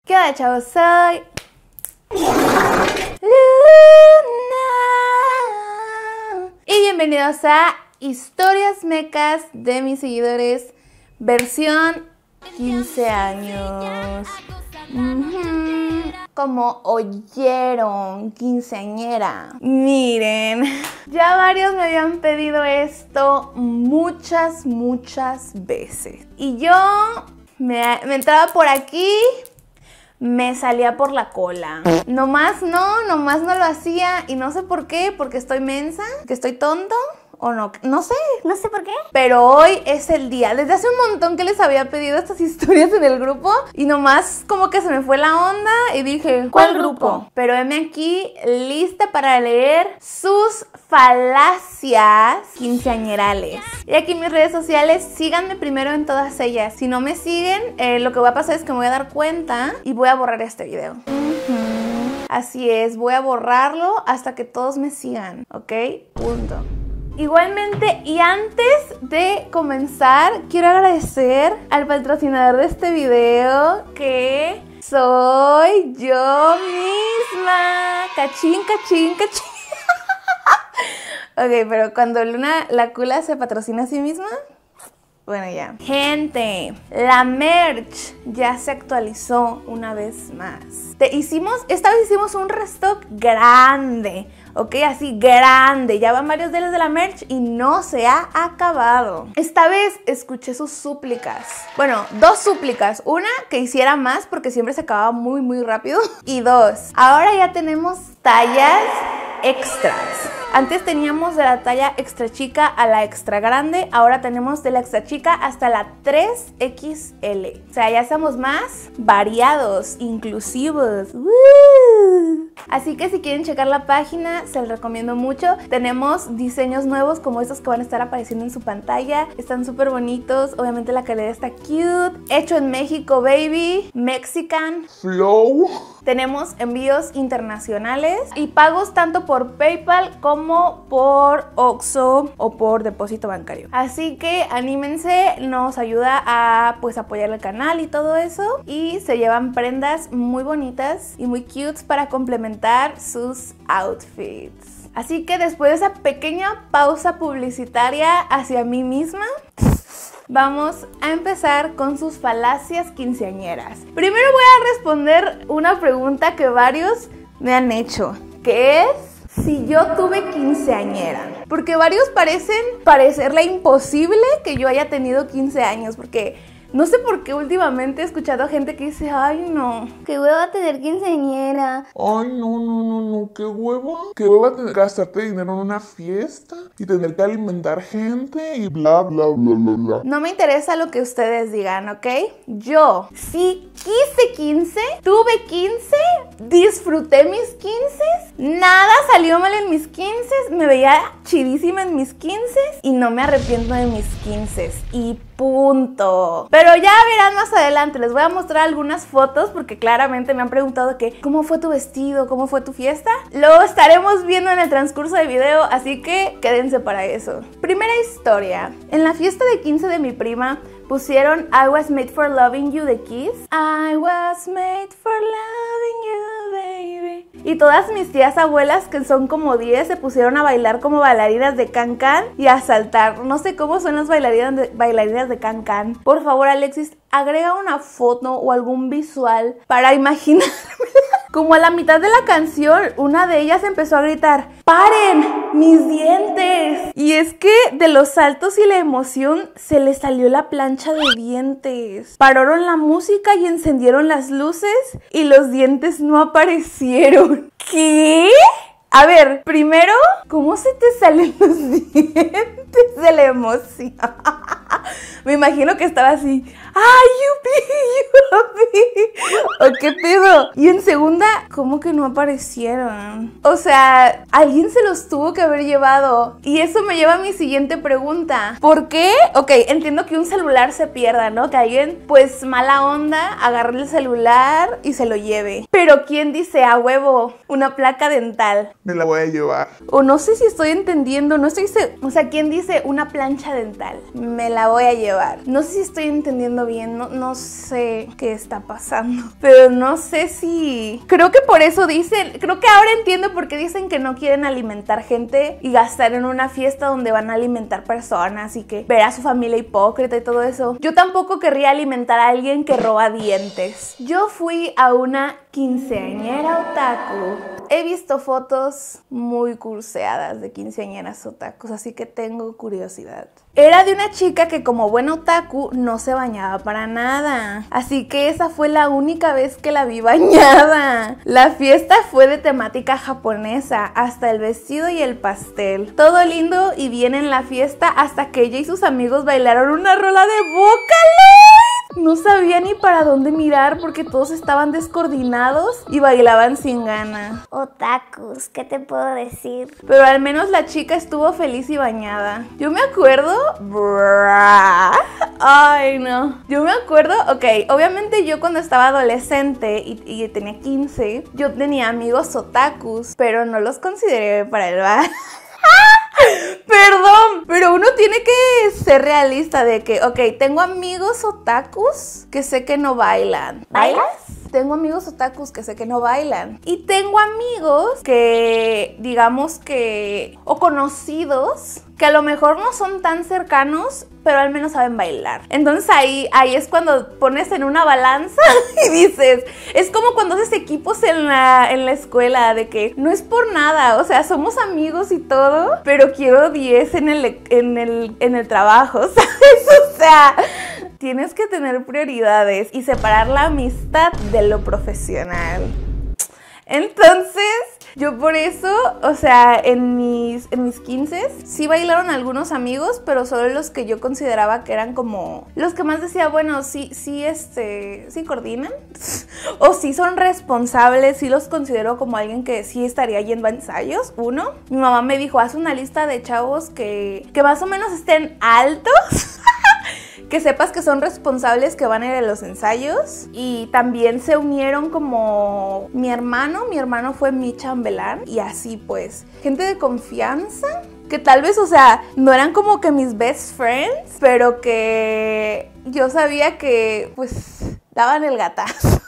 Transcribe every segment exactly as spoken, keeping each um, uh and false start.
¿Qué onda, chavos? Soy Luna y bienvenidos a Historias Mecas de mis seguidores, versión quince años. Uh-huh. Como oyeron, quinceañera. Miren, ya varios me habían pedido esto muchas, muchas veces. Y yo me, me entraba por aquí, me salía por la cola. Nomás no, nomás no lo hacía. Y no sé por qué, porque estoy mensa, que estoy tonto. O no, no sé, no sé por qué. Pero hoy es el día. Desde hace un montón que les había pedido estas historias en el grupo y nomás como que se me fue la onda y dije, ¿cuál, ¿Cuál grupo? grupo? Pero heme aquí lista para leer sus falacias quinceañerales. Y aquí en mis redes sociales, síganme primero en todas ellas. Si no me siguen, eh, lo que va a pasar es que me voy a dar cuenta y voy a borrar este video. Uh-huh. Así es, voy a borrarlo hasta que todos me sigan, ¿ok? Punto. Igualmente, y antes de comenzar, quiero agradecer al patrocinador de este video, que soy yo misma. Cachín, cachín, cachín. Ok, pero cuando Luna la Cula se patrocina a sí misma, bueno, ya. Gente, la merch ya se actualizó una vez más. Te hicimos, esta vez hicimos un restock grande, ok, así grande. Ya van varios de los de la merch y no se ha acabado. Esta vez escuché sus súplicas. Bueno, dos súplicas. Una, que hiciera más porque siempre se acababa muy, muy rápido. Y dos, ahora ya tenemos tallas extras. Antes teníamos de la talla extra chica a la extra grande, ahora tenemos de la extra chica hasta la tres equis ele. O sea, ya estamos más variados, inclusivos. ¡Woo! Así que si quieren checar la página, se los recomiendo mucho. Tenemos diseños nuevos como estos que van a estar apareciendo en su pantalla. Están súper bonitos, obviamente la calidad está cute. Hecho en México, baby. Mexican Flow. Tenemos envíos internacionales y pagos tanto por PayPal como por Oxxo o por depósito bancario. Así que anímense, nos ayuda a pues apoyar el canal y todo eso. Y se llevan prendas muy bonitas y muy cute para complementar sus outfits. Así que después de esa pequeña pausa publicitaria hacia mí misma, vamos a empezar con sus falacias quinceañeras. Primero voy a responder una pregunta que varios me han hecho, que es si yo tuve quinceañera. Porque varios parecen parecerle imposible que yo haya tenido quince años, porque no sé por qué últimamente he escuchado a gente que dice, ay no, qué hueva tener quinceañera. Ay no, no, no, no, qué hueva. Qué hueva tener que gastarte dinero en una fiesta y tener que alimentar gente y bla, bla, bla, bla, bla. No me interesa lo que ustedes digan, ¿ok? Yo sí quise quince, tuve quince, disfruté mis quince, nada salió mal en mis quince, me veía chidísima en mis quince y no me arrepiento de mis quince. Y punto. Pero ya verán más adelante, les voy a mostrar algunas fotos porque claramente me han preguntado que ¿cómo fue tu vestido? ¿Cómo fue tu fiesta? Lo estaremos viendo en el transcurso del video, así que quédense para eso. Primera historia. En la fiesta de quince de mi prima pusieron I Was Made for Loving You de Kiss. I was made for loving you, baby. Y todas mis tías abuelas, que son como diez, se pusieron a bailar como bailarinas de Can Can y a saltar. No sé cómo son las bailarinas de, bailarinas de Can Can. Por favor, Alexis, agrega una foto o algún visual para imaginarme. Como a la mitad de la canción, una de ellas empezó a gritar, ¡paren mis dientes! Y es que de los saltos y la emoción se le salió la plancha de dientes. Pararon la música y encendieron las luces y los dientes no aparecieron. ¿Qué? A ver, primero, ¿cómo se te salen los dientes de la emoción? Me imagino que estaba así, ¡ay, yupi, yupi! ¿O qué pedo? Y en segunda, ¿cómo que no aparecieron? O sea, alguien se los tuvo que haber llevado. Y eso me lleva a mi siguiente pregunta. ¿Por qué? Ok, entiendo que un celular se pierda, ¿no? Que alguien, pues, mala onda, agarre el celular y se lo lleve. Pero ¿quién dice, a huevo, una placa dental? Me la voy a llevar. O no sé si estoy entendiendo, no estoy segura. O sea, ¿quién dice una plancha dental? Me la voy a llevar. No sé si estoy entendiendo bien, no, no sé qué está pasando, pero no sé si... Creo que por eso dicen, creo que ahora entiendo por qué dicen que no quieren alimentar gente y gastar en una fiesta donde van a alimentar personas y que ver a su familia hipócrita y todo eso. Yo tampoco querría alimentar a alguien que roba dientes. Yo fui a una quinceañera otaku. He visto fotos muy curseadas de quinceañeras otakus, así que tengo curiosidad. Era de una chica que como buena otaku no se bañaba para nada, así que esa fue la única vez que la vi bañada. La fiesta fue de temática japonesa, hasta el vestido y el pastel. Todo lindo y bien en la fiesta hasta que ella y sus amigos bailaron una rola de Vocaloid. No sabía ni para dónde mirar porque todos estaban descoordinados y bailaban sin ganas. Otakus, ¿qué te puedo decir? Pero al menos la chica estuvo feliz y bañada. Yo me acuerdo... Brrr, ay, no. Yo me acuerdo... Ok, obviamente yo cuando estaba adolescente y, y tenía quince, yo tenía amigos otakus, pero no los consideré para el baile. Perdón, pero uno tiene que ser realista de que, ok, tengo amigos otakus que sé que no bailan. ¿Bailas? Tengo amigos otakus que sé que no bailan. Y tengo amigos que, digamos que, o conocidos, que a lo mejor no son tan cercanos, pero al menos saben bailar. Entonces ahí, ahí es cuando pones en una balanza y dices, es como cuando haces equipos en la, en la escuela, de que no es por nada, o sea, somos amigos y todo, pero quiero diez en el, en el, en el trabajo, ¿sabes? O sea... Tienes que tener prioridades y separar la amistad de lo profesional. Entonces, yo por eso, o sea, en mis, en mis quince sí bailaron algunos amigos, pero solo los que yo consideraba que eran como... Los que más decía, bueno, sí, sí, este, sí coordinan. O sí son responsables, sí los considero como alguien que sí estaría yendo a ensayos, uno. Mi mamá me dijo, haz una lista de chavos que, que más o menos estén altos. Que sepas que son responsables, que van a ir a los ensayos. Y también se unieron como mi hermano. Mi hermano fue mi chambelán. Y así pues, gente de confianza. Que tal vez, o sea, no eran como que mis best friends, pero que yo sabía que pues daban el gatazo.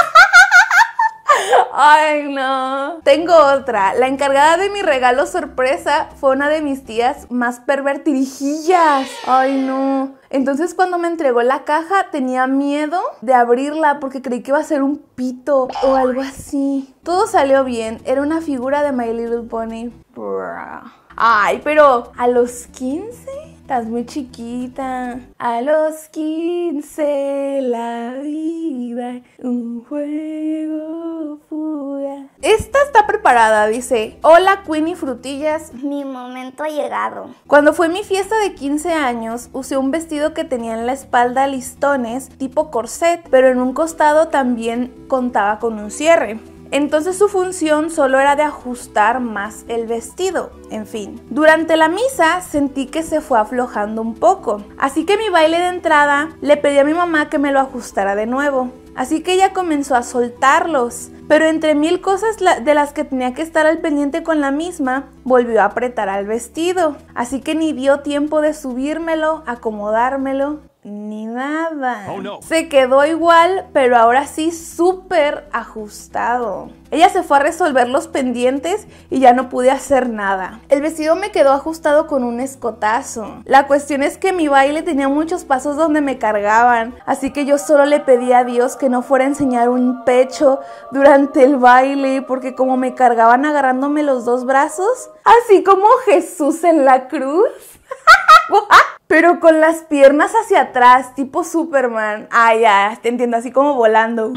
Ay, no. Tengo otra. La encargada de mi regalo sorpresa fue una de mis tías más pervertirijillas. Ay, no. Entonces cuando me entregó la caja tenía miedo de abrirla porque creí que iba a ser un pito o algo así. Todo salió bien. Era una figura de My Little Pony. Bruh. Ay, pero a los quince... Estás muy chiquita. A los quince la vida, un juego fugaz. Esta está preparada, dice: hola Queenie Frutillas. Mi momento ha llegado. Cuando fue mi fiesta de quince años, usé un vestido que tenía en la espalda listones tipo corset, pero en un costado también contaba con un cierre. Entonces su función solo era de ajustar más el vestido. En fin, durante la misa sentí que se fue aflojando un poco, así que mi baile de entrada le pedí a mi mamá que me lo ajustara de nuevo. Así que ella comenzó a soltarlos, pero entre mil cosas de las que tenía que estar al pendiente con la misma, volvió a apretar al vestido. Así que ni dio tiempo de subírmelo, acomodármelo, ni nada. Oh, no. Se quedó igual, pero ahora sí súper ajustado. Ella se fue a resolver los pendientes y ya no pude hacer nada. El vestido me quedó ajustado con un escotazo. La cuestión es que mi baile tenía muchos pasos donde me cargaban, así que yo solo le pedí a Dios que no fuera a enseñar un pecho durante el baile, porque como me cargaban agarrándome los dos brazos, así como Jesús en la cruz. Pero con las piernas hacia atrás, tipo Superman. Ah, ya, te entiendo, así como volando.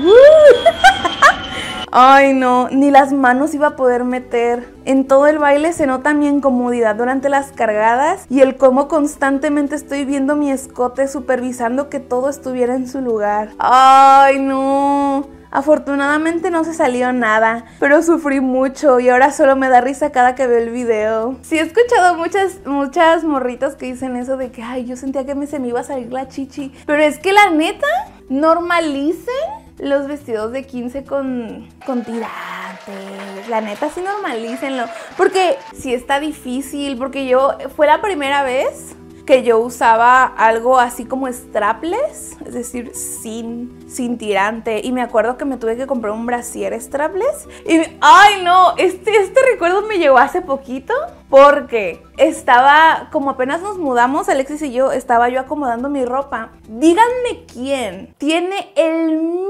Ay, no, ni las manos iba a poder meter. En todo el baile se nota mi incomodidad durante las cargadas y el cómo constantemente estoy viendo mi escote supervisando que todo estuviera en su lugar. Ay, no. Afortunadamente no se salió nada, pero sufrí mucho y ahora solo me da risa cada que veo el video. Sí he escuchado muchas, muchas morritas que dicen eso de que ay, yo sentía que me, se me iba a salir la chichi. Pero es que la neta, normalicen los vestidos de quince con, con tirantes. La neta, sí normalícenlo. Porque sí está difícil, porque yo, fue la primera vez que yo usaba algo así como strapless, es decir, sin, sin tirante. Y me acuerdo que me tuve que comprar un brasier strapless. Y, ay no, este, este recuerdo me llegó hace poquito porque estaba, como apenas nos mudamos, Alexis y yo, estaba yo acomodando mi ropa. Díganme quién tiene el mismo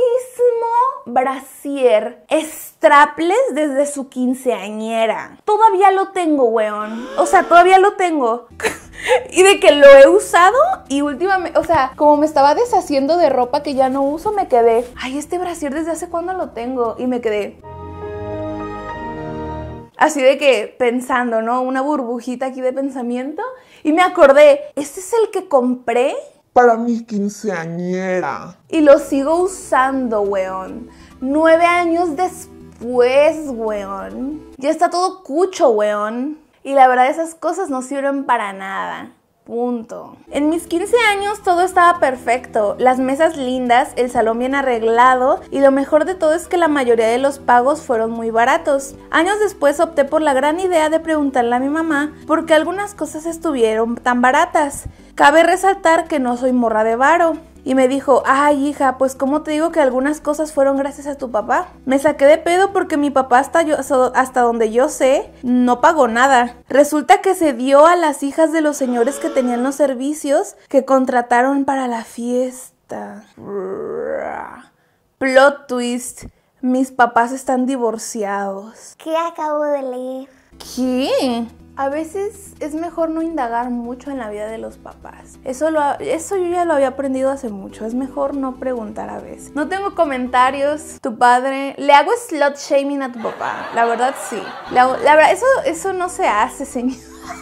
brasier strapless desde su quinceañera. Todavía lo tengo, weón. O sea, todavía lo tengo. Y de que lo he usado y últimamente, o sea, como me estaba deshaciendo de ropa que ya no uso, me quedé, ay, este brasier desde hace cuándo lo tengo. Y me quedé así de que pensando, ¿no? Una burbujita aquí de pensamiento. Y me acordé, ¿este es el que compré? Para mi quinceañera. Y lo sigo usando, weón. Nueve años después, weón. Ya está todo cucho, weón. Y la verdad, esas cosas no sirven para nada. Punto. En mis quince años todo estaba perfecto, las mesas lindas, el salón bien arreglado y lo mejor de todo es que la mayoría de los pagos fueron muy baratos. Años después opté por la gran idea de preguntarle a mi mamá por qué algunas cosas estuvieron tan baratas. Cabe resaltar que no soy morra de varo. Y me dijo, ay hija, pues ¿cómo te digo que algunas cosas fueron gracias a tu papá? Me saqué de pedo porque mi papá hasta, yo, hasta donde yo sé no pagó nada. Resulta que se dio a las hijas de los señores que tenían los servicios que contrataron para la fiesta. Plot twist, mis papás están divorciados. ¿Qué acabo de leer? ¿Qué? A veces es mejor no indagar mucho en la vida de los papás. Eso, lo, eso yo ya lo había aprendido hace mucho. Es mejor no preguntar a veces. No tengo comentarios. Tu padre... Le hago slut shaming a tu papá. La verdad, sí. La, la verdad, eso, eso no se hace, señor.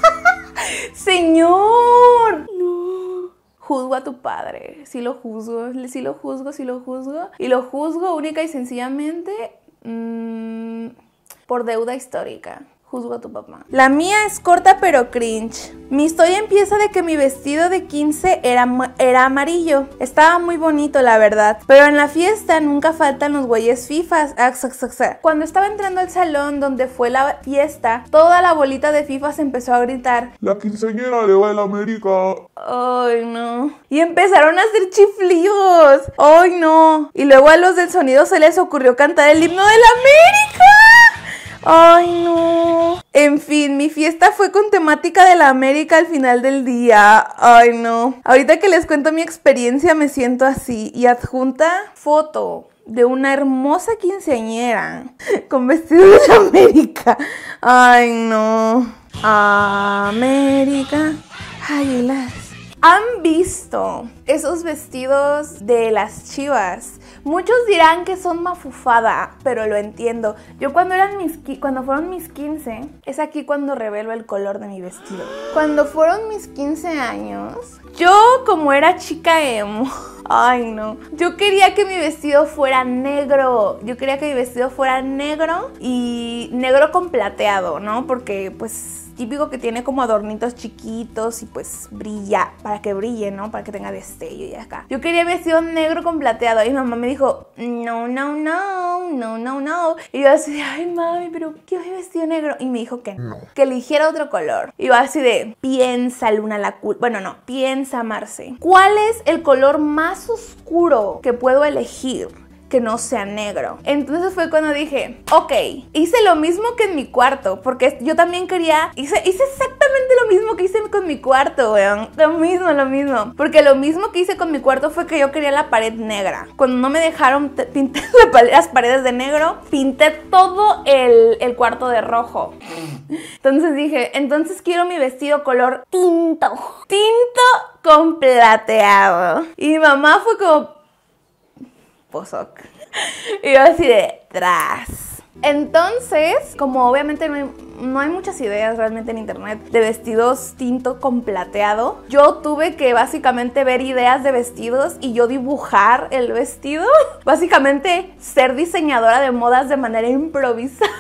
¡Señor! No. Juzgo a tu padre. Sí lo juzgo. Sí lo juzgo, sí lo juzgo. Y lo juzgo única y sencillamente mmm, por deuda histórica. Juzgo a tu papá. La mía es corta pero cringe. Mi historia empieza de que mi vestido de quince era, era amarillo. Estaba muy bonito, la verdad. Pero en la fiesta nunca faltan los güeyes fifas. Cuando estaba entrando al salón donde fue la fiesta, toda la bolita de fifas empezó a gritar: la quinceañera le va a la América. Ay, no. Y empezaron a hacer chiflidos. Ay, no. Y luego a los del sonido se les ocurrió cantar el himno de la América. Ay, no. En fin, mi fiesta fue con temática de la América al final del día. Ay, no. Ahorita que les cuento mi experiencia me siento así. Y adjunta foto de una hermosa quinceañera con vestido de la América. Ay, no. América. Águilas. ¿Han visto esos vestidos de las Chivas? Muchos dirán que son mafufada, pero lo entiendo. Yo cuando eran mis cuando fueron mis quince, es aquí cuando revelo el color de mi vestido. Cuando fueron mis quince años, yo como era chica emo, ay no, yo quería que mi vestido fuera negro. Yo quería que mi vestido fuera negro y negro con plateado, ¿no? Porque pues típico que tiene como adornitos chiquitos y pues brilla, para que brille, ¿no? Para que tenga destello y acá. Yo quería vestido negro con plateado y mi mamá me dijo, no, no, no, no, no, no. Y yo así de, ay mami, pero quiero vestido negro. Y me dijo que no, que eligiera otro color. Y yo así de, piensa Luna la cool. Bueno, no, piensa Marce. ¿Cuál es el color más oscuro que puedo elegir que no sea negro? Entonces fue cuando dije, ok, hice lo mismo que en mi cuarto, porque yo también quería, hice, hice exactamente lo mismo que hice con mi cuarto, weón, lo mismo, lo mismo, porque lo mismo que hice con mi cuarto fue que yo quería la pared negra. Cuando no me dejaron pintar las paredes de negro, pinté todo el, el cuarto de rojo. Entonces dije, entonces quiero mi vestido color tinto, tinto con plateado. Y mi mamá fue como, posoc. Y yo así de tras. Entonces, como obviamente no hay, no hay muchas ideas realmente en internet de vestidos tinto con plateado, yo tuve que básicamente ver ideas de vestidos y yo dibujar el vestido. Básicamente ser diseñadora de modas de manera improvisada.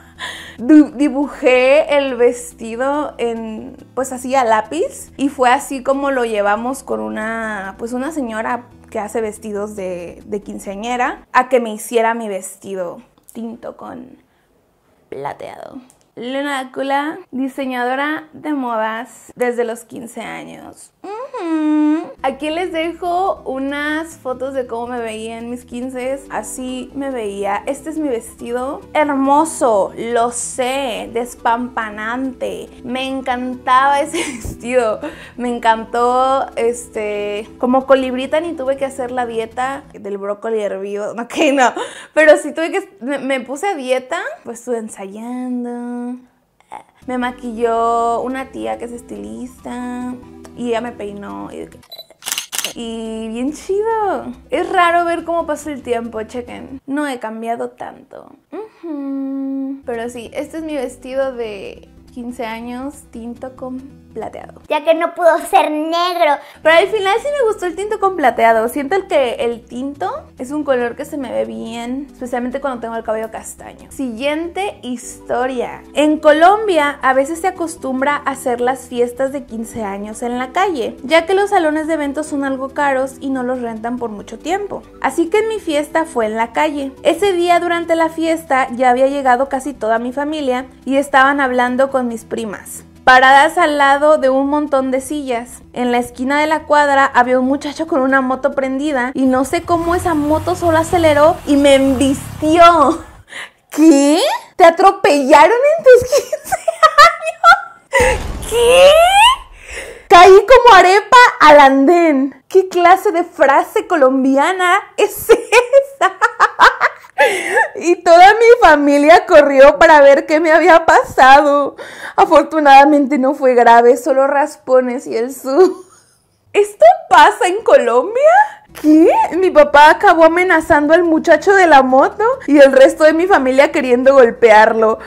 Dibujé el vestido en, pues así a lápiz, y fue así como lo llevamos con una, pues una señora que hace vestidos de, de quinceañera, a que me hiciera mi vestido tinto con plateado. Luna Dácula, diseñadora de modas desde los quince años. Uh-huh. Aquí les dejo unas fotos de cómo me veía en mis quince. Así me veía. Este es mi vestido. Hermoso, lo sé, despampanante. Me encantaba ese vestido. Me encantó, este, como colibrita ni tuve que hacer la dieta del brócoli hervido. Ok, no. Pero sí tuve que, me, me puse a dieta, pues estuve ensayando. Me maquilló una tía que es estilista y ella me peinó y, y bien chido. Es raro ver cómo pasó el tiempo, chequen. No he cambiado tanto. Uh-huh. Pero sí, este es mi vestido de quince años, tinto con plateado. Ya que no pudo ser negro. Pero al final sí me gustó el tinto con plateado. Siento que el tinto es un color que se me ve bien, especialmente cuando tengo el cabello castaño. Siguiente historia. En Colombia a veces se acostumbra a hacer las fiestas de quince años en la calle, ya que los salones de eventos son algo caros y no los rentan por mucho tiempo. Así que en mi fiesta fue en la calle. Ese día durante la fiesta ya había llegado casi toda mi familia y estaban hablando con mis primas, paradas al lado de un montón de sillas. En la esquina de la cuadra había un muchacho con una moto prendida y no sé cómo esa moto solo aceleró y me embistió. ¿Qué? ¿Te atropellaron en tus quince años? ¿Qué? Caí como arepa al andén. ¿Qué clase de frase colombiana es esa? Y toda mi familia corrió para ver qué me había pasado. Afortunadamente no fue grave, solo raspones y el su. ¿Esto pasa en Colombia? ¿Qué? Mi papá acabó amenazando al muchacho de la moto y el resto de mi familia queriendo golpearlo.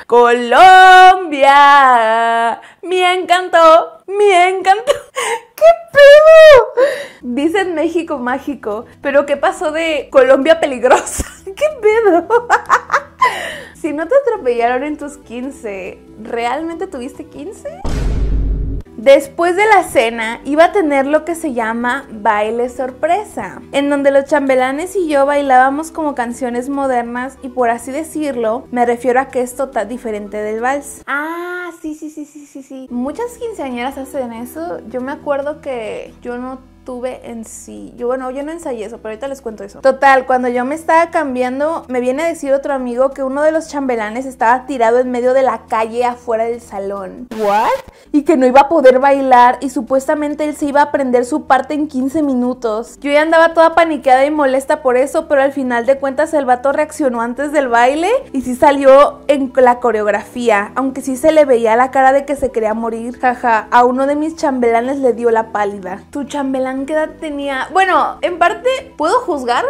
¡Colombia! Me encantó, me encantó. ¿Qué pedo? Dicen México mágico, pero ¿qué pasó de Colombia peligrosa? ¿Qué pedo? Si no te atropellaron en tus quince, ¿realmente tuviste quince? Después de la cena iba a tener lo que se llama baile sorpresa, en donde los chambelanes y yo bailábamos como canciones modernas y, por así decirlo, me refiero a que es total diferente del vals. Ah, sí, sí, sí, sí, sí, sí. Muchas quinceañeras hacen eso. Yo me acuerdo que yo no tuve en sí. Yo, bueno, yo no ensayé eso, pero ahorita les cuento eso. Total, cuando yo me estaba cambiando, me viene a decir otro amigo que uno de los chambelanes estaba tirado en medio de la calle afuera del salón. ¿What? Y que no iba a poder bailar y supuestamente él se iba a aprender su parte en quince minutos. Yo ya andaba toda paniqueada y molesta por eso, pero al final de cuentas el vato reaccionó antes del baile y sí salió en la coreografía, aunque sí se le veía la cara de que se quería morir. Jaja, a uno de mis chambelanes le dio la pálida. ¿Tu chambelán qué edad tenía? Bueno, en parte, ¿puedo juzgar?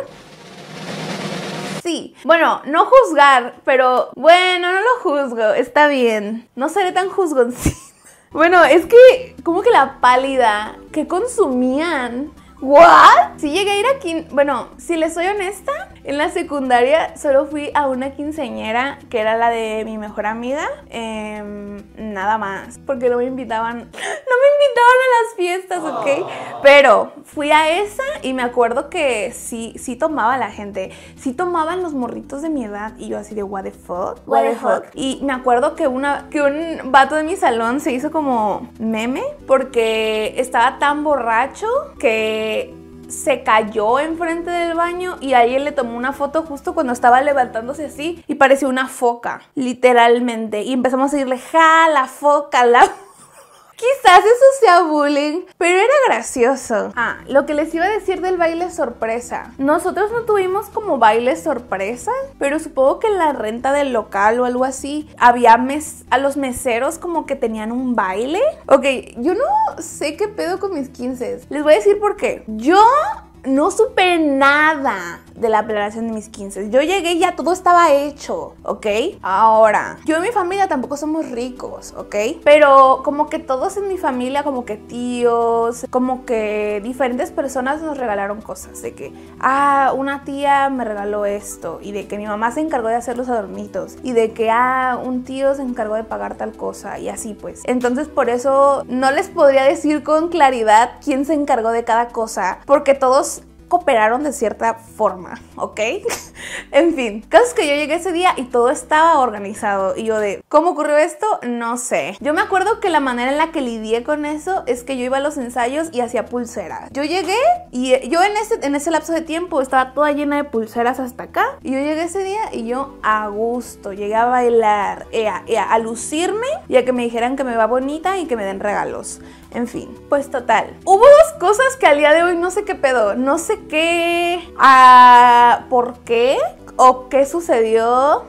Sí, bueno, no juzgar, pero bueno, no lo juzgo, está bien. No seré tan juzgoncina. Bueno, es que, ¿cómo que la pálida? ¿Qué consumían? ¿What? Sí llegué a ir aquí, bueno, si les soy honesta, en la secundaria solo fui a una quinceañera que era la de mi mejor amiga, eh, nada más, porque no me invitaban, no me invitaban a las fiestas, ¿ok? Pero fui a esa y me acuerdo que sí, sí tomaba la gente, sí tomaban los morritos de mi edad y yo así de what the fuck, what the fuck. Y me acuerdo que, una, que un vato de mi salón se hizo como meme porque estaba tan borracho que se cayó enfrente del baño y alguien le tomó una foto justo cuando estaba levantándose así y parecía una foca, literalmente. Y empezamos a decirle, ja, la foca, la... Quizás eso sea bullying, pero era gracioso. Ah, lo que les iba a decir del baile sorpresa. Nosotros no tuvimos como baile sorpresa, pero supongo que en la renta del local o algo así, había mes a los meseros como que tenían un baile. Ok, yo no sé qué pedo con mis quince. Les voy a decir por qué. Yo no supe nada de la planeación de mis quince. Yo llegué y ya todo estaba hecho, ¿ok? Ahora, yo y mi familia tampoco somos ricos, ¿ok? Pero como que todos en mi familia, como que tíos, como que diferentes personas nos regalaron cosas. De que, ah, una tía me regaló esto. Y de que mi mamá se encargó de hacer los adornitos. Y de que, ah, un tío se encargó de pagar tal cosa. Y así pues. Entonces por eso no les podría decir con claridad quién se encargó de cada cosa. Porque todos cooperaron de cierta forma, ¿ok? En fin, caso es que yo llegué ese día y todo estaba organizado. Y yo de, ¿cómo ocurrió esto? No sé. Yo me acuerdo que la manera en la que lidié con eso es que yo iba a los ensayos y hacía pulseras. Yo llegué y yo en ese, en ese lapso de tiempo estaba toda llena de pulseras hasta acá. Y yo llegué ese día y yo a gusto, llegué a bailar, eh, a, eh, a lucirme y a que me dijeran que me va bonita y que me den regalos. En fin, pues total. Hubo dos cosas que al día de hoy no sé qué pedo, no sé qué, ah, por qué, o qué sucedió,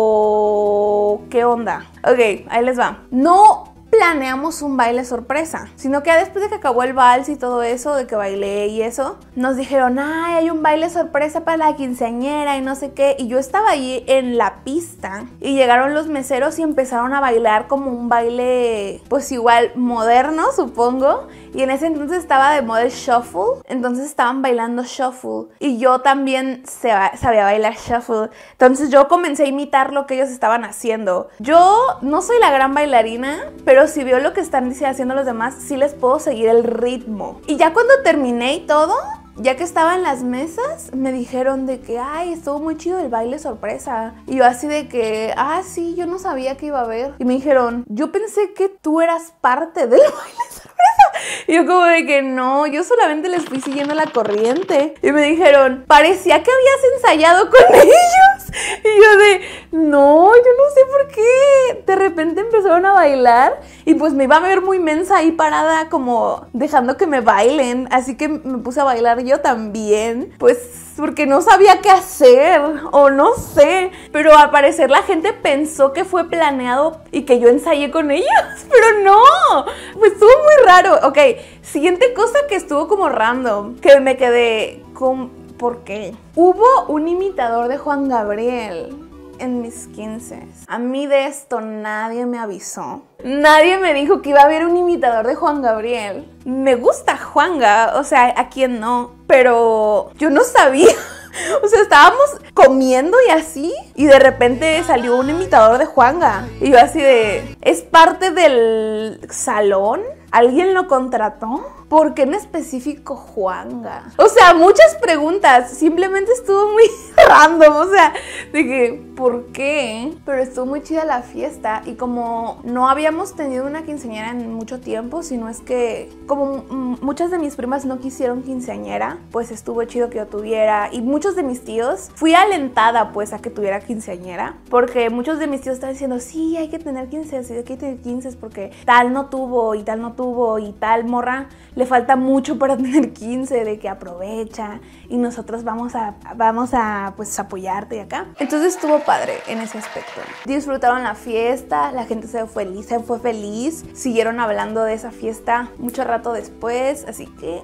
o qué onda. Ok, ahí les va. No planeamos un baile sorpresa, sino que ya después de que acabó el vals y todo eso, de que bailé y eso, nos dijeron, ay, hay un baile sorpresa para la quinceañera y no sé qué, y yo estaba ahí en la pista y llegaron los meseros y empezaron a bailar como un baile, pues igual moderno, supongo, y en ese entonces estaba de moda el shuffle, entonces estaban bailando shuffle y yo también sabía bailar shuffle, entonces yo comencé a imitar lo que ellos estaban haciendo. Yo no soy la gran bailarina, pero si veo lo que están haciendo los demás, sí les puedo seguir el ritmo. Y ya cuando terminé y todo, ya que estaba en las mesas, me dijeron de que, ay, estuvo muy chido el baile sorpresa. Y yo así de que, ah, sí, yo no sabía que iba a haber. Y me dijeron, yo pensé que tú eras parte del baile sorpresa. Y yo como de que no, yo solamente les fui siguiendo la corriente. Y me dijeron, parecía que habías ensayado con ellos. Y yo de, no, yo no sé por qué. De repente empezaron a bailar y pues me iba a ver muy mensa ahí parada como dejando que me bailen. Así que me puse a bailar yo también, pues porque no sabía qué hacer o no sé. Pero al parecer la gente pensó que fue planeado y que yo ensayé con ellos, pero no. Pues estuvo muy raro. Ok, siguiente cosa que estuvo como random, que me quedé con... ¿Por qué? Hubo un imitador de Juan Gabriel en mis quince. A mí de esto nadie me avisó. Nadie me dijo que iba a haber un imitador de Juan Gabriel. Me gusta Juanga, o sea, ¿a quién no? Pero yo no sabía. O sea, estábamos comiendo y así, y de repente salió un imitador de Juanga. Y yo así de, ¿es parte del salón? ¿Alguien lo contrató? ¿Por qué en específico Juanga? O sea, muchas preguntas. Simplemente estuvo muy random. O sea, dije, ¿por qué? Pero estuvo muy chida la fiesta. Y como no habíamos tenido una quinceañera en mucho tiempo, sino es que como muchas de mis primas no quisieron quinceañera, pues estuvo chido que yo tuviera. Y muchos de mis tíos, fui alentada pues a que tuviera quinceañera. Porque muchos de mis tíos estaban diciendo, sí, hay que tener quince, sí, hay que tener quince porque tal no tuvo y tal no tuvo y tal morra le falta mucho para tener quince, de que aprovecha y nosotros vamos a, vamos a pues apoyarte y acá. Entonces estuvo padre en ese aspecto. Disfrutaron la fiesta, la gente se fue feliz, se fue feliz, siguieron hablando de esa fiesta mucho rato después, así que...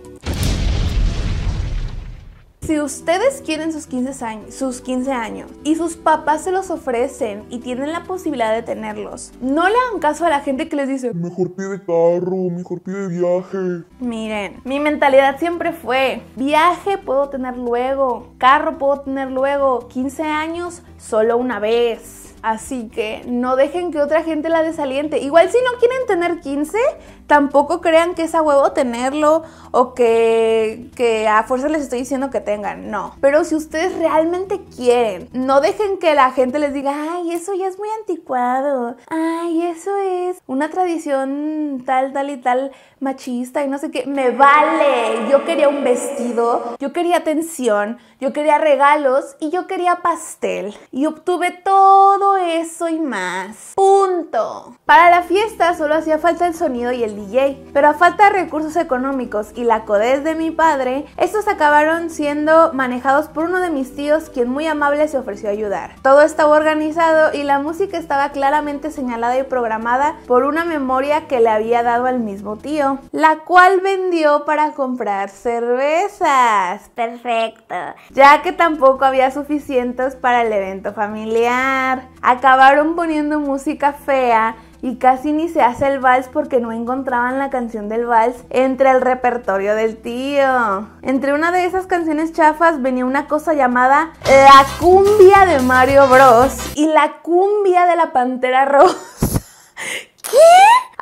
Si ustedes quieren sus quince años, sus quince años y sus papás se los ofrecen y tienen la posibilidad de tenerlos, no le hagan caso a la gente que les dice mejor pide carro, mejor pide viaje. Miren, mi mentalidad siempre fue viaje puedo tener luego, carro puedo tener luego, quince años solo una vez. Así que no dejen que otra gente la desaliente. Igual si no quieren tener quince, tampoco crean que es a huevo tenerlo o que, que a fuerza les estoy diciendo que tengan. No. Pero si ustedes realmente quieren, no dejen que la gente les diga, ay, eso ya es muy anticuado. Ay, eso es una tradición tal, tal y tal machista y no sé qué. Me vale. Yo quería un vestido, yo quería atención, yo quería regalos y yo quería pastel. Y obtuve todo eso y más. Punto. Para la fiesta solo hacía falta el sonido y el D J, pero a falta de recursos económicos y la codez de mi padre, estos acabaron siendo manejados por uno de mis tíos, quien muy amable se ofreció a ayudar. Todo estaba organizado y la música estaba claramente señalada y programada por una memoria que le había dado al mismo tío, la cual vendió para comprar cervezas. Perfecto. Ya que tampoco había suficientes para el evento familiar. Acabaron poniendo música fea y casi ni se hace el vals porque no encontraban la canción del vals entre el repertorio del tío. Entre una de esas canciones chafas venía una cosa llamada la cumbia de Mario Bros y la cumbia de la Pantera Rosa. ¿Qué?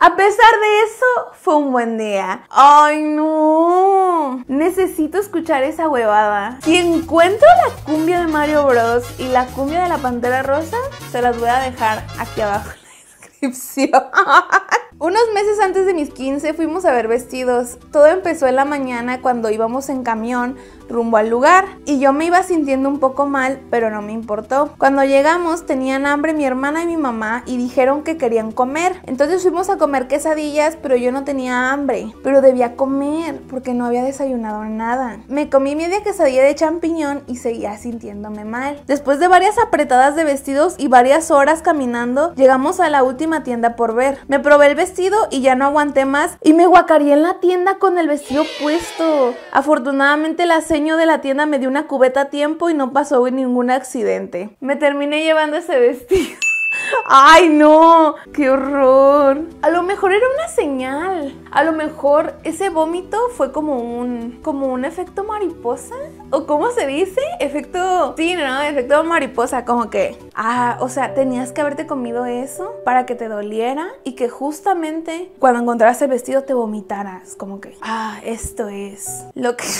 A pesar de eso, fue un buen día. ¡Ay, no! Necesito escuchar esa huevada. Si encuentro la cumbia de Mario Bros y la cumbia de la Pantera Rosa, se las voy a dejar aquí abajo en la descripción. Unos meses antes de mis quince fuimos a ver vestidos. Todo empezó en la mañana cuando íbamos en camión rumbo al lugar y yo me iba sintiendo un poco mal, pero no me importó. Cuando llegamos tenían hambre mi hermana y mi mamá y dijeron que querían comer. Entonces fuimos a comer quesadillas, pero yo no tenía hambre, pero debía comer porque no había desayunado nada. Me comí media quesadilla de champiñón y seguía sintiéndome mal. Después de varias apretadas de vestidos y varias horas caminando, llegamos a la última tienda por ver. Me probé el vestido y ya no aguanté más y me guacareé en la tienda con el vestido puesto. Afortunadamente la señora de la tienda me dio una cubeta a tiempo y no pasó ningún accidente. Me terminé llevando ese vestido. ¡Ay, no! ¡Qué horror! A lo mejor era una señal. A lo mejor ese vómito fue como un... como un efecto mariposa. ¿O cómo se dice? Efecto... Sí, no, efecto mariposa. Como que... Ah, o sea, tenías que haberte comido eso para que te doliera y que justamente cuando encontraras el vestido te vomitaras. Como que... Ah, esto es lo que...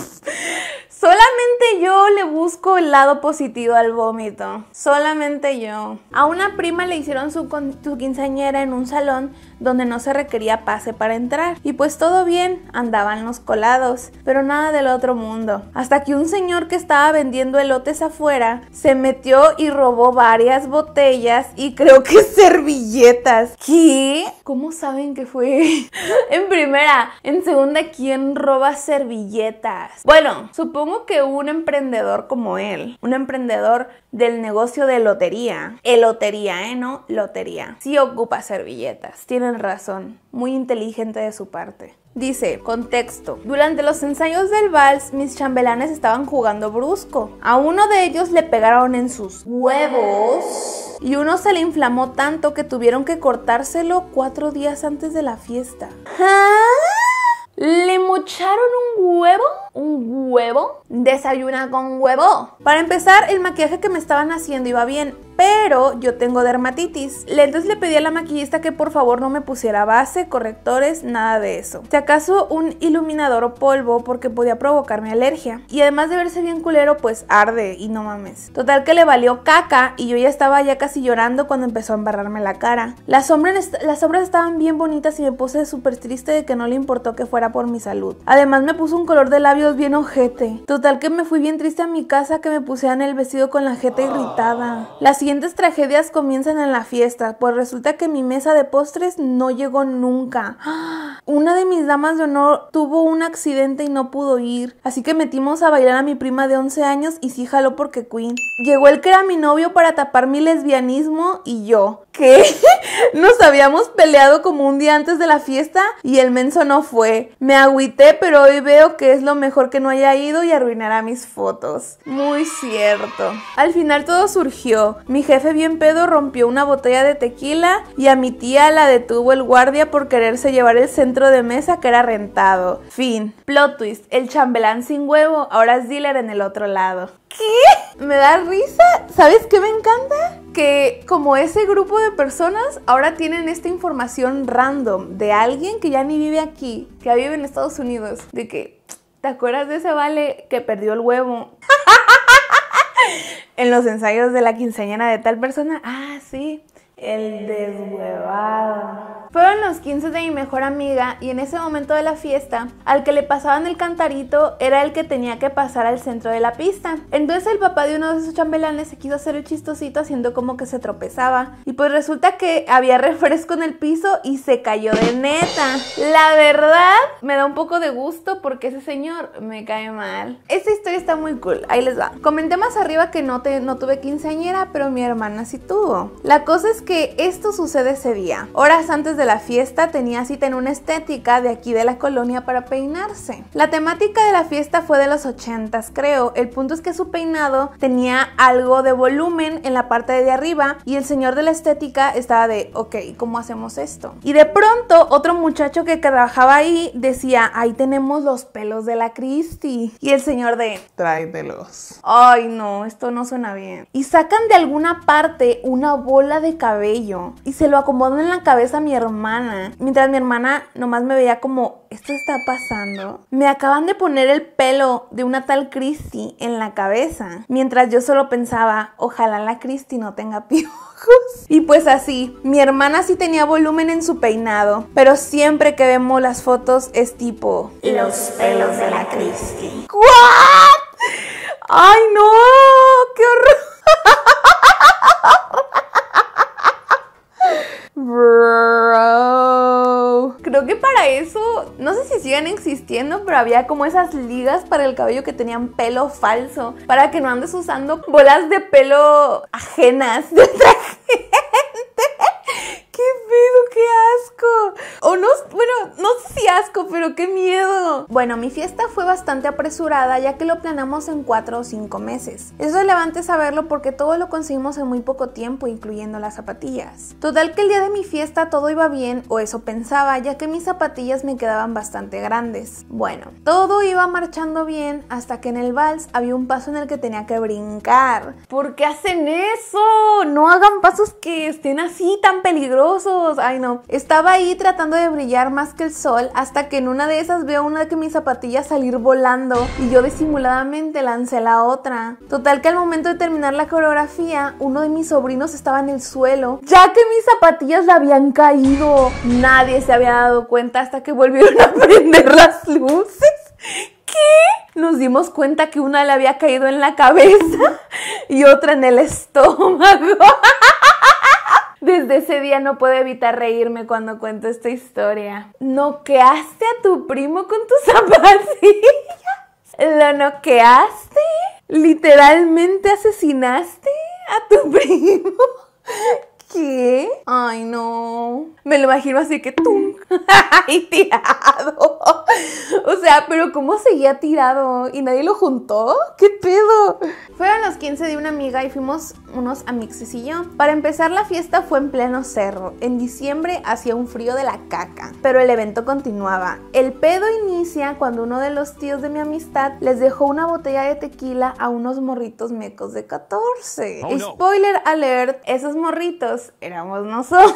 Solamente yo le busco el lado positivo al vómito. Solamente yo. A una prima le hicieron su, su quinceañera en un salón donde no se requería pase para entrar. Y pues todo bien, andaban los colados, pero nada del otro mundo. Hasta que un señor que estaba vendiendo elotes afuera se metió y robó varias botellas y creo que servilletas. ¿Qué? ¿Cómo saben que fue? En primera, en segunda, ¿quién roba servilletas? Bueno, supongo que un emprendedor como él, un emprendedor del negocio de lotería, elotería, ¿eh? No, lotería. Sí ocupa servilletas, tienen razón, muy inteligente de su parte. Dice, contexto, durante los ensayos del vals, mis chambelanes estaban jugando brusco. A uno de ellos le pegaron en sus huevos y uno se le inflamó tanto que tuvieron que cortárselo cuatro días antes de la fiesta. ¿Ah? ¿Le mocharon un huevo? ¿Un huevo? Desayuna con huevo. Para empezar, el maquillaje que me estaban haciendo iba bien, pero yo tengo dermatitis. Entonces le pedí a la maquillista que por favor no me pusiera base, correctores, nada de eso. Si acaso un iluminador o polvo porque podía provocarme alergia. Y además de verse bien culero, pues arde y no mames. Total que le valió caca y yo ya estaba ya casi llorando cuando empezó a embarrarme la cara. Las sombras, las sombras estaban bien bonitas y me puse súper triste de que no le importó que fuera por mi salud. Además me puso un color de labios bien ojete. Total que me fui bien triste a mi casa que me pusieran el vestido con la jeta irritada. Las siguientes tragedias comienzan en la fiesta, pues resulta que mi mesa de postres no llegó nunca. Una de mis damas de honor tuvo un accidente y no pudo ir, así que metimos a bailar a mi prima de once años y sí jaló porque Queen. Llegó el que era mi novio para tapar mi lesbianismo y yo. ¿Qué? Nos habíamos peleado como un día antes de la fiesta y el menso no fue. Me agüité, pero hoy veo que es lo mejor que no haya ido y arruinará mis fotos. Muy cierto. Al final todo surgió. Mi jefe bien pedo rompió una botella de tequila y a mi tía la detuvo el guardia por quererse llevar el centro de mesa que era rentado. Fin. Plot twist. El chambelán sin huevo ahora es dealer en el otro lado. ¿Qué? Me da risa. ¿Sabes qué me encanta? Que como ese grupo de personas ahora tienen esta información random de alguien que ya ni vive aquí, que vive en Estados Unidos, de que, ¿te acuerdas de ese vale que perdió el huevo en los ensayos de la quinceañera de tal persona? Ah, sí, el deshuevado. Fueron los quince de mi mejor amiga y en ese momento de la fiesta, al que le pasaban el cantarito era el que tenía que pasar al centro de la pista. Entonces el papá de uno de sus chambelanes se quiso hacer el chistosito haciendo como que se tropezaba. Y pues resulta que había refresco en el piso y se cayó de neta. La verdad, me da un poco de gusto porque ese señor me cae mal. Esta historia está muy cool, ahí les va. Comenté más arriba que no, te, no tuve quinceañera, pero mi hermana sí tuvo. La cosa es que esto sucede ese día. Horas antes de de la fiesta tenía cita en una estética de aquí de la colonia para peinarse. La temática de la fiesta fue de los ochentas, creo. El punto es que su peinado tenía algo de volumen en la parte de arriba y el señor de la estética estaba de, ok, ¿cómo hacemos esto? Y de pronto otro muchacho que trabajaba ahí decía, ahí tenemos los pelos de la Cristi. Y el señor de, tráetelos. Ay no, esto no suena bien. Y sacan de alguna parte una bola de cabello y se lo acomodan en la cabeza a mi hermano hermana. Mientras mi hermana nomás me veía como, ¿esto está pasando? Me acaban de poner el pelo de una tal Christy en la cabeza. Mientras yo solo pensaba, ojalá la Christy no tenga piojos. Y pues así, mi hermana sí tenía volumen en su peinado, pero siempre que vemos las fotos es tipo, los pelos de la Christy. ¿what? ¡Ay, no! ¡Qué horror! Bro. Creo que para eso, no sé si siguen existiendo, pero había como esas ligas para el cabello que tenían pelo falso, para que no andes usando bolas de pelo ajenas de otra gente. ¡Qué pedo, qué asco! O no, bueno, no sé si asco, pero qué miedo. Bueno, mi fiesta fue bastante apresurada, ya que lo planeamos en cuatro o cinco meses. Es relevante saberlo porque todo lo conseguimos en muy poco tiempo, incluyendo las zapatillas. Total que el día de mi fiesta todo iba bien, o eso pensaba, ya que mis zapatillas me quedaban bastante grandes. Bueno, todo iba marchando bien hasta que en el vals había un paso en el que tenía que brincar. ¿Por qué hacen eso? No hagan pasos que estén así tan peligrosos. Ay no, estaba ahí tratando de brillar más que el sol hasta que en una de esas veo una de mis zapatillas salir volando y yo disimuladamente lancé la otra. Total que al momento de terminar la coreografía, uno de mis sobrinos estaba en el suelo, ya que mis zapatillas le habían caído. Nadie se había dado cuenta hasta que volvieron a prender las luces. ¿Qué? Nos dimos cuenta que una le había caído en la cabeza y otra en el estómago. Desde ese día no puedo evitar reírme cuando cuento esta historia. ¿Noqueaste a tu primo con tus zapatillas? ¿Lo noqueaste? ¿Literalmente asesinaste a tu primo? ¿Qué? Ay, no. Me lo imagino así que ¡tum! ¡Ay, tirado! O sea, pero ¿cómo seguía tirado? ¿Y nadie lo juntó? ¿Qué pedo? Fueron los quince de una amiga y fuimos unos amixes y yo. Para empezar, la fiesta fue en pleno cerro. En diciembre hacía un frío de la caca, pero el evento continuaba. El pedo inicia cuando uno de los tíos de mi amistad les dejó una botella de tequila a unos morritos mecos de catorce. Oh, no. Spoiler alert, esos morritos éramos nosotros.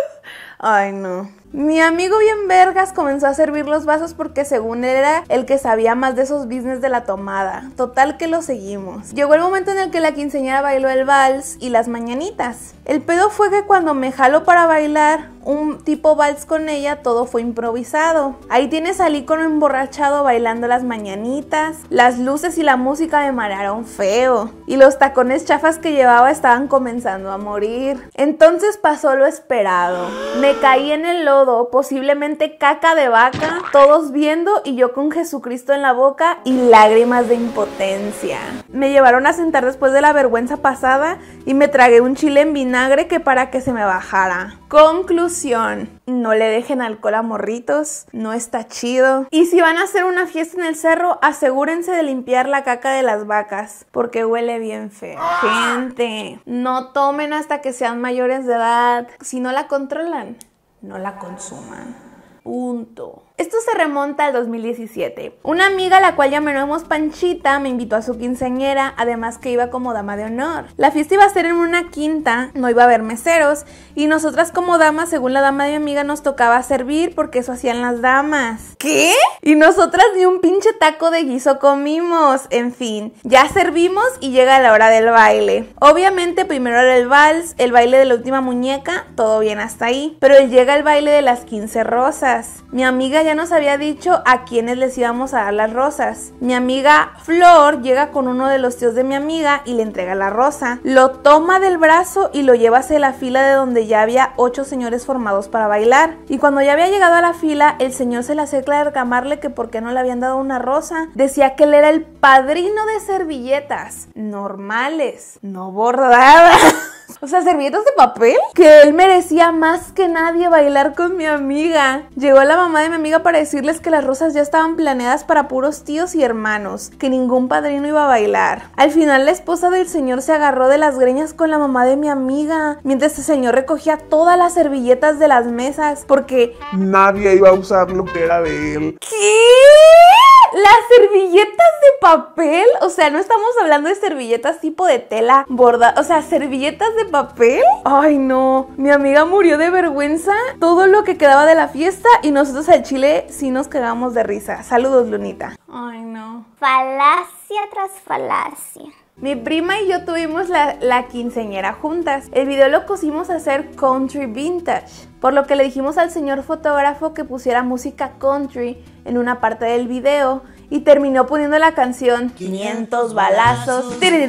Ay, no. Mi amigo bien vergas comenzó a servir los vasos porque según él era el que sabía más de esos business de la tomada. Total que lo seguimos. Llegó el momento en el que la quinceañera bailó el vals y las mañanitas. El pedo fue que cuando me jaló para bailar un tipo vals con ella, todo fue improvisado. Ahí tienes al ícono emborrachado bailando las mañanitas. Las luces y la música me marearon feo. Y los tacones chafas que llevaba estaban comenzando a morir. Entonces pasó lo esperado. Me caí en el lodo, posiblemente caca de vaca, todos viendo y yo con Jesucristo en la boca y lágrimas de impotencia. Me llevaron a sentar después de la vergüenza pasada y me tragué un chile en vinagre que para que se me bajara. Conclusión, no le dejen alcohol a morritos, no está chido. Y si van a hacer una fiesta en el cerro, asegúrense de limpiar la caca de las vacas, porque huele bien feo. Gente, no tomen hasta que sean mayores de edad. Si no la controlan, no la consuman. Punto. Esto se remonta al dos mil diecisiete. Una amiga, a la cual llamaremos Panchita, me invitó a su quinceañera, además que iba como dama de honor. La fiesta iba a ser en una quinta, no iba a haber meseros, y nosotras como damas, según la dama de mi amiga, nos tocaba servir porque eso hacían las damas. ¿Qué? Y nosotras ni un pinche taco de guiso comimos. En fin, ya servimos y llega la hora del baile. Obviamente primero era el vals, el baile de la última muñeca, todo bien hasta ahí, pero llega el baile de las quince rosas. Mi amiga ya nos había dicho a quienes les íbamos a dar las rosas. Mi amiga Flor llega con uno de los tíos de mi amiga y le entrega la rosa. Lo toma del brazo y lo lleva hacia la fila de donde ya había ocho señores formados para bailar. Y cuando ya había llegado a la fila, el señor se le acerca a reclamarle que por qué no le habían dado una rosa. Decía que él era el padrino de servilletas normales, no bordadas. O sea, servilletas de papel. Que él merecía más que nadie bailar con mi amiga. Llegó la mamá de mi amiga para decirles que las rosas ya estaban planeadas para puros tíos y hermanos, que ningún padrino iba a bailar. Al final la esposa del señor se agarró de las greñas con la mamá de mi amiga, mientras el señor recogía todas las servilletas de las mesas, porque nadie iba a usar lo que era de él. ¿Qué? ¿Las servilletas de papel? O sea, no estamos hablando de servilletas tipo de tela bordada, o sea, servilletas hojas de papel. Ay, no. Mi amiga murió de vergüenza todo lo que quedaba de la fiesta y nosotros al chile sí nos cagamos de risa. Saludos, Lunita. Ay, no. Falacia tras falacia. Mi prima y yo tuvimos la, la quinceañera juntas. El video lo pusimos a hacer country vintage, por lo que le dijimos al señor fotógrafo que pusiera música country en una parte del video y terminó poniendo la canción quinientos balazos,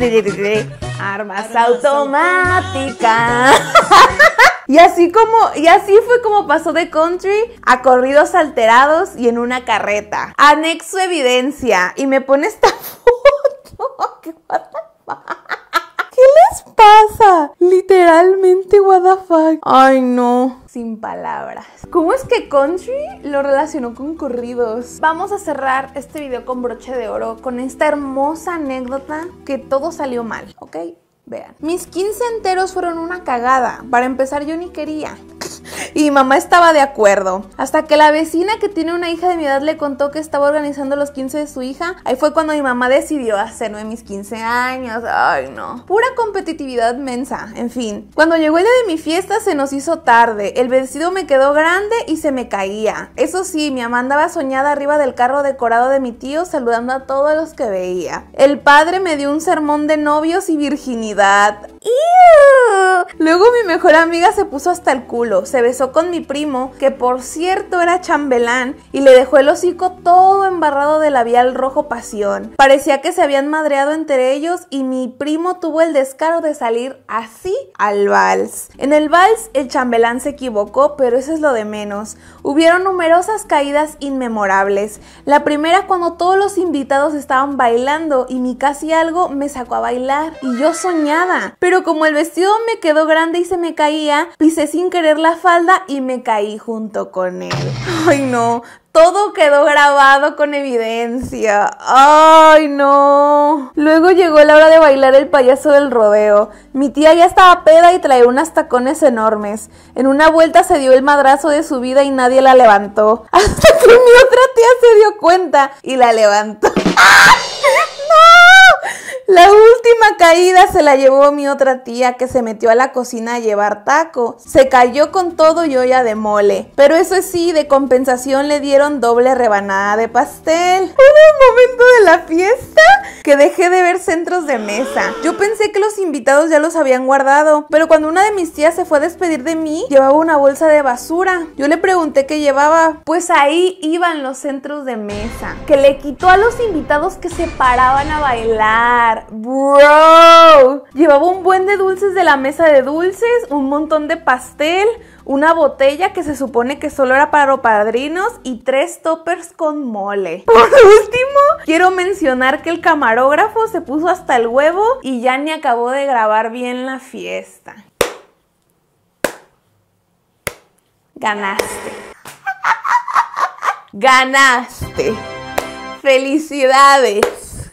armas automáticas. Y así como, y así fue como pasó de country a corridos alterados y en una carreta. Anexo evidencia y me pone esta foto. ¿Qué, what the fuck? ¿Qué les pasa? Literalmente, what the fuck. Ay, no. Sin palabras. ¿Cómo es que country lo relacionó con corridos? Vamos a cerrar este video con broche de oro, con esta hermosa anécdota que todo salió mal, ¿ok? Vean. Mis quince enteros fueron una cagada. Para empezar, yo ni quería. Y mi mamá estaba de acuerdo. Hasta que la vecina que tiene una hija de mi edad le contó que estaba organizando los quince de su hija. Ahí fue cuando mi mamá decidió hacerme mis quince años. Ay, no. Pura competitividad mensa. En fin. Cuando llegó el día de mi fiesta se nos hizo tarde. El vestido me quedó grande y se me caía. Eso sí, mi mamá andaba soñada arriba del carro decorado de mi tío saludando a todos los que veía. El padre me dio un sermón de novios y virginidad. ¡Ew! Luego mi mejor amiga se puso hasta el culo. Se besó con mi primo, que por cierto era chambelán, y le dejó el hocico todo embarrado de labial rojo pasión. Parecía que se habían madreado entre ellos y mi primo tuvo el descaro de salir así al vals. En el vals el chambelán se equivocó, pero eso es lo de menos. Hubieron numerosas caídas inmemorables. La primera cuando todos los invitados estaban bailando y mi casi algo me sacó a bailar y yo soñada. Pero como el vestido me quedó grande y se me caía, pisé sin querer la falda y me caí junto con él. Ay, no. Todo quedó grabado con evidencia. ¡Ay, no! Luego llegó la hora de bailar el payaso del rodeo. Mi tía ya estaba peda y traía unos tacones enormes. En una vuelta se dio el madrazo de su vida y nadie la levantó. Hasta que mi otra tía se dio cuenta y la levantó. ¡No! La última caída se la llevó mi otra tía, que se metió a la cocina a llevar taco. Se cayó con todo y olla de mole. Pero eso sí, de compensación le dieron doble rebanada de pastel. Hubo un momento de la fiesta que dejé de ver centros de mesa. Yo pensé que los invitados ya los habían guardado, pero cuando una de mis tías se fue a despedir de mí, llevaba una bolsa de basura. Yo le pregunté qué llevaba. Pues ahí iban los centros de mesa, que le quitó a los invitados que se paraban a bailar. Bro, llevaba un buen de dulces de la mesa de dulces, un montón de pastel, una botella que se supone que solo era para los padrinos y tres toppers con mole. Por último, quiero mencionar que el camarógrafo se puso hasta el huevo y ya ni acabó de grabar bien la fiesta. Ganaste. Ganaste. Felicidades.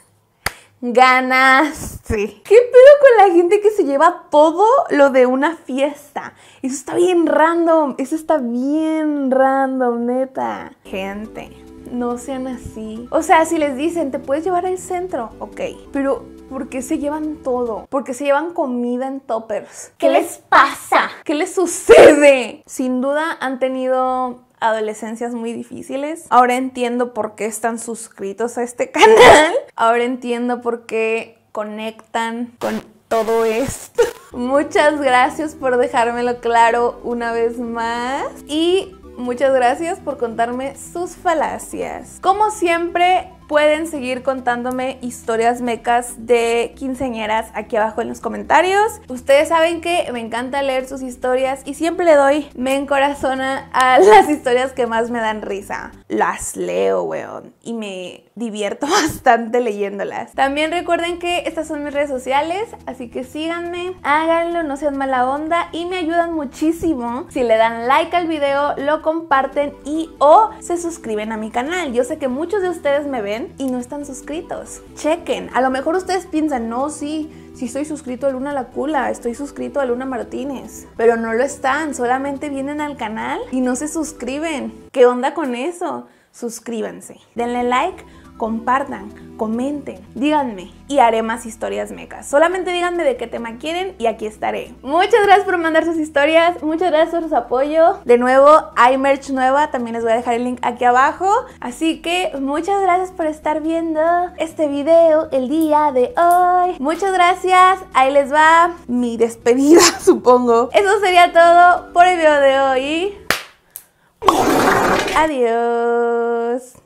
Ganaste. ¿Qué pedo con la gente que se lleva todo lo de una fiesta? Eso está bien random. Eso está bien random, neta. Gente, no sean así. O sea, si les dicen, te puedes llevar al centro, ok. Pero, ¿por qué se llevan todo? ¿Por qué se llevan comida en toppers? ¿Qué les pasa? ¿Qué les sucede? Sin duda han tenido adolescencias muy difíciles. Ahora entiendo por qué están suscritos a este canal. Ahora entiendo por qué conectan con todo esto. Muchas gracias por dejármelo claro una vez más. Y muchas gracias por contarme sus falacias. Como siempre, pueden seguir contándome historias mecas de quinceañeras aquí abajo en los comentarios. Ustedes saben que me encanta leer sus historias y siempre le doy me encorazona a las historias que más me dan risa. Las leo, weón, y me divierto bastante leyéndolas. También recuerden que estas son mis redes sociales, así que síganme, háganlo, no sean mala onda y me ayudan muchísimo si le dan like al video, lo comparten y o se suscriben a mi canal. Yo sé que muchos de ustedes me ven y no están suscritos. Chequen, a lo mejor ustedes piensan, no, sí, sí estoy suscrito a Luna La Cula, estoy suscrito a Luna Martínez, pero no lo están, solamente vienen al canal y no se suscriben. ¿Qué onda con eso? Suscríbanse, denle like, compartan, comenten, díganme y haré más historias mecas. Solamente díganme de qué tema quieren y aquí estaré. Muchas gracias por mandar sus historias, muchas gracias por su apoyo. De nuevo, hay merch nueva, también les voy a dejar el link aquí abajo. Así que muchas gracias por estar viendo este video el día de hoy. Muchas gracias, ahí les va mi despedida, supongo. Eso sería todo por el video de hoy. Adiós.